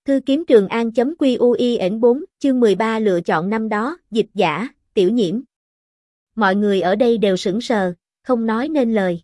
Thư kiếm Trường An.QUIN4, chương 13 lựa chọn năm đó, dịch giả, Tiểu Nhiễm. Mọi người ở đây đều sững sờ, không nói nên lời.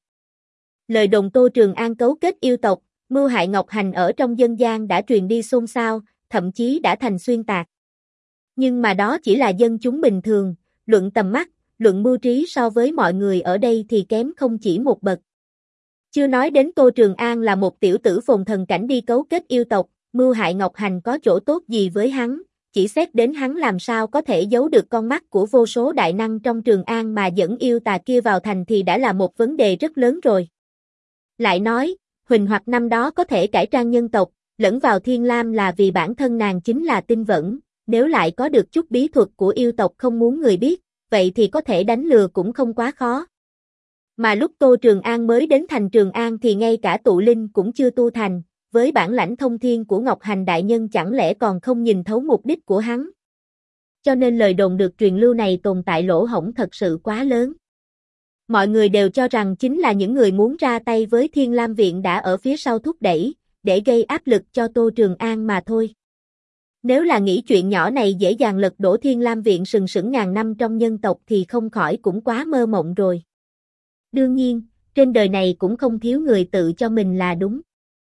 Lời đồn Tô Trường An cấu kết yêu tộc, mưu hại Ngọc Hành ở trong dân gian đã truyền đi xôn xao, thậm chí đã thành xuyên tạc. Nhưng mà đó chỉ là dân chúng bình thường, luận tầm mắt, luận mưu trí so với mọi người ở đây thì kém không chỉ một bậc. Chưa nói đến Tô Trường An là một tiểu tử phồn thần cảnh đi cấu kết yêu tộc, mưu hại Ngọc Hành có chỗ tốt gì với hắn, chỉ xét đến hắn làm sao có thể giấu được con mắt của vô số đại năng trong Trường An mà dẫn yêu tà kia vào thành thì đã là một vấn đề rất lớn rồi. Lại nói, Huỳnh Hoặc năm đó có thể cải trang nhân tộc, lẫn vào Thiên Lam là vì bản thân nàng chính là tinh vẫn, nếu lại có được chút bí thuật của yêu tộc không muốn người biết, vậy thì có thể đánh lừa cũng không quá khó. Mà lúc Tô Trường An mới đến thành Trường An thì ngay cả tụ linh cũng chưa tu thành, với bản lãnh thông thiên của Ngọc Hành đại nhân chẳng lẽ còn không nhìn thấu mục đích của hắn. Cho nên lời đồn được truyền lưu này tồn tại lỗ hổng thật sự quá lớn. Mọi người đều cho rằng chính là những người muốn ra tay với Thiên Lam Viện đã ở phía sau thúc đẩy, để gây áp lực cho Tô Trường An mà thôi. Nếu là nghĩ chuyện nhỏ này dễ dàng lật đổ Thiên Lam Viện sừng sững ngàn năm trong nhân tộc thì không khỏi cũng quá mơ mộng rồi. Đương nhiên, trên đời này cũng không thiếu người tự cho mình là đúng.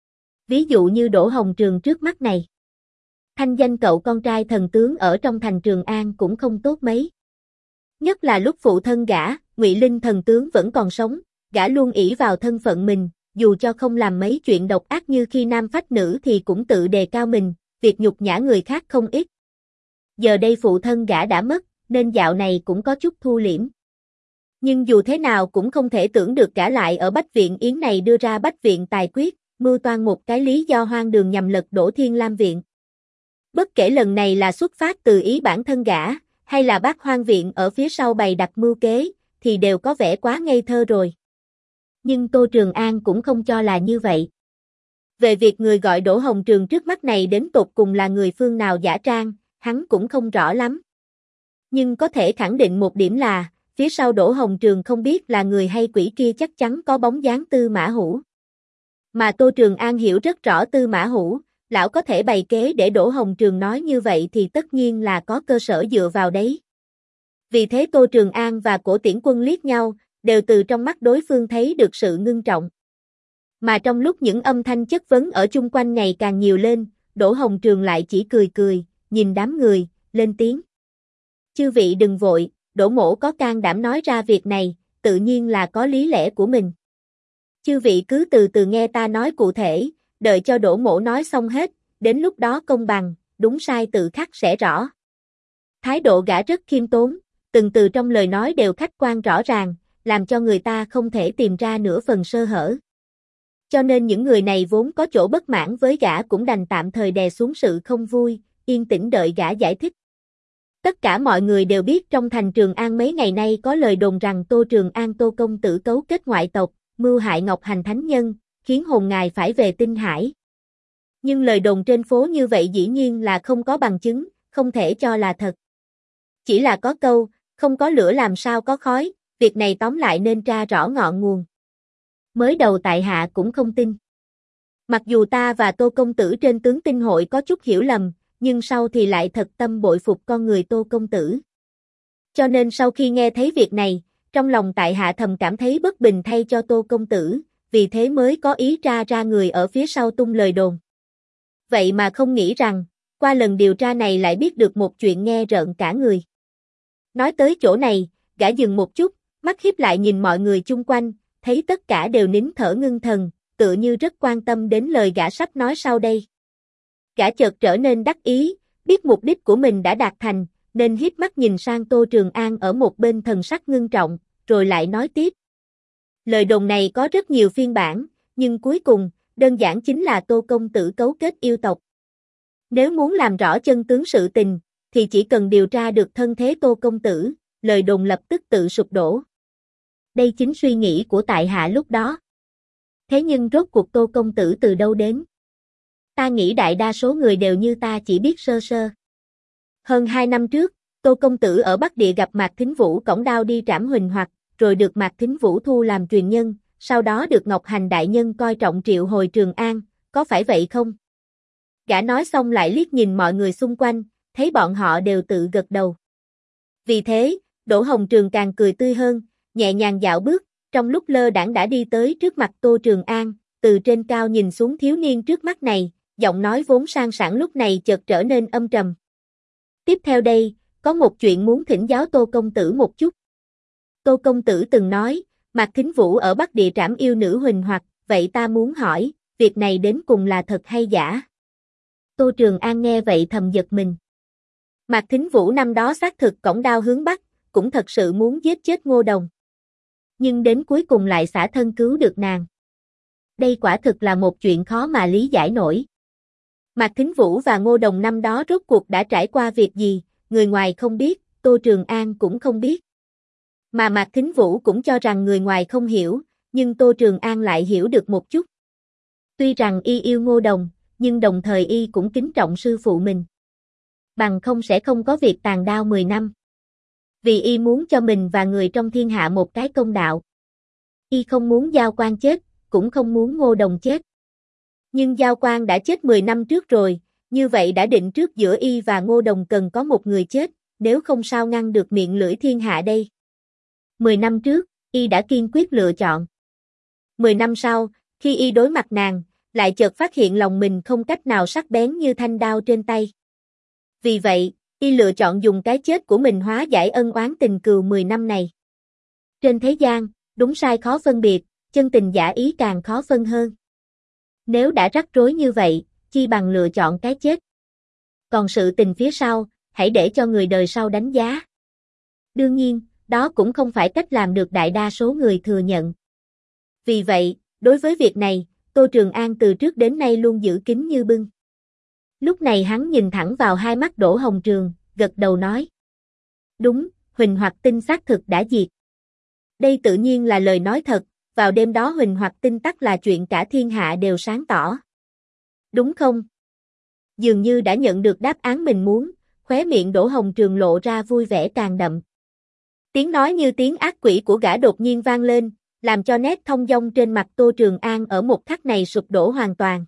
Ví dụ như Đỗ Hồng Trường trước mắt này. Thanh danh cậu con trai thần tướng ở trong thành Trường An cũng không tốt mấy. Nhất là lúc phụ thân gã, Ngụy Linh thần tướng vẫn còn sống, gã luôn ỷ vào thân phận mình, dù cho không làm mấy chuyện độc ác như khi nam phách nữ thì cũng tự đề cao mình, việc nhục nhã người khác không ít. Giờ đây phụ thân gã đã mất, nên dạo này cũng có chút thu liễm. Nhưng dù thế nào cũng không thể tưởng được gã lại ở Bách Viện Yến này đưa ra Bách Viện Tài Quyết, mưu toan một cái lý do hoang đường nhằm lật đổ Thiên Lam Viện. Bất kể lần này là xuất phát từ ý bản thân gã, hay là Bác Hoang Viện ở phía sau bày đặt mưu kế, thì đều có vẻ quá ngây thơ rồi. Nhưng Tô Trường An cũng không cho là như vậy. Về việc người gọi Đỗ Hồng Trường trước mắt này đến tột cùng là người phương nào giả trang, hắn cũng không rõ lắm. Nhưng có thể khẳng định một điểm là, phía sau Đỗ Hồng Trường không biết là người hay quỷ kia chắc chắn có bóng dáng Tư Mã Hữu. Mà Tô Trường An hiểu rất rõ Tư Mã Hữu, lão có thể bày kế để Đỗ Hồng Trường nói như vậy thì tất nhiên là có cơ sở dựa vào đấy. Vì thế Tô Trường An và Cổ Tiễn Quân liếc nhau, đều từ trong mắt đối phương thấy được sự ngưng trọng. Mà trong lúc những âm thanh chất vấn ở chung quanh ngày càng nhiều lên, Đỗ Hồng Trường lại chỉ cười cười, nhìn đám người, lên tiếng. Chư vị đừng vội, Đỗ mỗ có can đảm nói ra việc này, tự nhiên là có lý lẽ của mình. Chư vị cứ từ từ nghe ta nói cụ thể, đợi cho Đỗ mỗ nói xong hết, đến lúc đó công bằng, đúng sai tự khắc sẽ rõ. Thái độ gã rất khiêm tốn, từng từ trong lời nói đều khách quan rõ ràng, làm cho người ta không thể tìm ra nửa phần sơ hở. Cho nên những người này vốn có chỗ bất mãn với gã cũng đành tạm thời đè xuống sự không vui, yên tĩnh đợi gã giải thích. Tất cả mọi người đều biết trong thành Trường An mấy ngày nay có lời đồn rằng Tô Trường An Tô công tử cấu kết ngoại tộc, mưu hại Ngọc Hành thánh nhân, khiến hồn ngài phải về Tinh Hải. Nhưng lời đồn trên phố như vậy dĩ nhiên là không có bằng chứng, không thể cho là thật. Chỉ là có câu, không có lửa làm sao có khói, việc này tóm lại nên tra rõ ngọn nguồn. Mới đầu tại hạ cũng không tin. Mặc dù ta và Tô công tử trên tướng tinh hội có chút hiểu lầm, nhưng sau thì lại thật tâm bội phục con người Tô công tử. Cho nên sau khi nghe thấy việc này, trong lòng tại hạ thầm cảm thấy bất bình thay cho Tô công tử, vì thế mới có ý tra ra người ở phía sau tung lời đồn. Vậy mà không nghĩ rằng, qua lần điều tra này lại biết được một chuyện nghe rợn cả người. Nói tới chỗ này, gã dừng một chút, mắt híp lại nhìn mọi người chung quanh, thấy tất cả đều nín thở ngưng thần, tựa như rất quan tâm đến lời gã sắp nói sau đây. Gã chợt trở nên đắc ý, biết mục đích của mình đã đạt thành, nên híp mắt nhìn sang Tô Trường An ở một bên thần sắc ngưng trọng, rồi lại nói tiếp. Lời đồn này có rất nhiều phiên bản, nhưng cuối cùng, đơn giản chính là Tô công tử cấu kết yêu tộc. Nếu muốn làm rõ chân tướng sự tình, thì chỉ cần điều tra được thân thế Tô công tử, lời đồn lập tức tự sụp đổ. Đây chính suy nghĩ của tại hạ lúc đó. Thế nhưng rốt cuộc Tô công tử từ đâu đến? Ta nghĩ đại đa số người đều như ta chỉ biết sơ sơ. Hơn 2 năm trước, Tô công tử ở Bắc Địa gặp Mạc Thính Vũ cõng đao đi trảm Huỳnh Hoặc, rồi được Mạc Thính Vũ thu làm truyền nhân, sau đó được Ngọc Hành đại nhân coi trọng triệu hồi Trường An, có phải vậy không? Gã nói xong lại liếc nhìn mọi người xung quanh, thấy bọn họ đều tự gật đầu. Vì thế, Đỗ Hồng Trường càng cười tươi hơn, nhẹ nhàng dạo bước, trong lúc lơ đãng đã đi tới trước mặt Tô Trường An, từ trên cao nhìn xuống thiếu niên trước mắt này, giọng nói vốn sang sảng lúc này chợt trở nên âm trầm. Tiếp theo đây, có một chuyện muốn thỉnh giáo Tô công tử một chút. Tô công tử từng nói, Mạc Thính Vũ ở Bắc Địa trảm yêu nữ Huỳnh Hoặc, vậy ta muốn hỏi, việc này đến cùng là thật hay giả? Tô Trường An nghe vậy thầm giật mình. Mạc Thính Vũ năm đó xác thực cõng đao hướng Bắc, cũng thật sự muốn giết chết Ngô Đồng. Nhưng đến cuối cùng lại xả thân cứu được nàng. Đây quả thực là một chuyện khó mà lý giải nổi. Mạc Thính Vũ và Ngô Đồng năm đó rốt cuộc đã trải qua việc gì, người ngoài không biết, Tô Trường An cũng không biết. Mà Mạc Thính Vũ cũng cho rằng người ngoài không hiểu, nhưng Tô Trường An lại hiểu được một chút. Tuy rằng y yêu Ngô Đồng, nhưng đồng thời y cũng kính trọng sư phụ mình. Bằng không sẽ không có việc tàn đao 10 năm. Vì y muốn cho mình và người trong thiên hạ một cái công đạo. Y không muốn Giao Quan chết, cũng không muốn Ngô Đồng chết. Nhưng Giao Quan đã chết 10 năm trước rồi, như vậy đã định trước giữa y và Ngô Đồng cần có một người chết, nếu không sao ngăn được miệng lưỡi thiên hạ đây. 10 năm trước, y đã kiên quyết lựa chọn. 10 năm sau, khi y đối mặt nàng, lại chợt phát hiện lòng mình không cách nào sắc bén như thanh đao trên tay. Vì vậy, y lựa chọn dùng cái chết của mình hóa giải ân oán tình cừu 10 năm này. Trên thế gian, đúng sai khó phân biệt, chân tình giả ý càng khó phân hơn. Nếu đã rắc rối như vậy, chi bằng lựa chọn cái chết. Còn sự tình phía sau, hãy để cho người đời sau đánh giá. Đương nhiên, đó cũng không phải cách làm được đại đa số người thừa nhận. Vì vậy, đối với việc này, Tô Trường An từ trước đến nay luôn giữ kín như bưng. Lúc này hắn nhìn thẳng vào hai mắt Đỗ Hồng Trường, gật đầu nói. Đúng, Huỳnh Hoặc Tinh xác thực đã diệt. Đây tự nhiên là lời nói thật, vào đêm đó Huỳnh Hoặc Tinh tắc là chuyện cả thiên hạ đều sáng tỏ. Đúng không? Dường như đã nhận được đáp án mình muốn, khóe miệng Đỗ Hồng Trường lộ ra vui vẻ càng đậm. Tiếng nói như tiếng ác quỷ của gã đột nhiên vang lên, làm cho nét thông dong trên mặt Tô Trường An ở một khắc này sụp đổ hoàn toàn.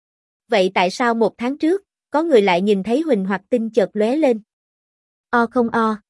Vậy tại sao 1 tháng trước, có người lại nhìn thấy Huỳnh Hoặc Tinh chợt lóe lên? O không o.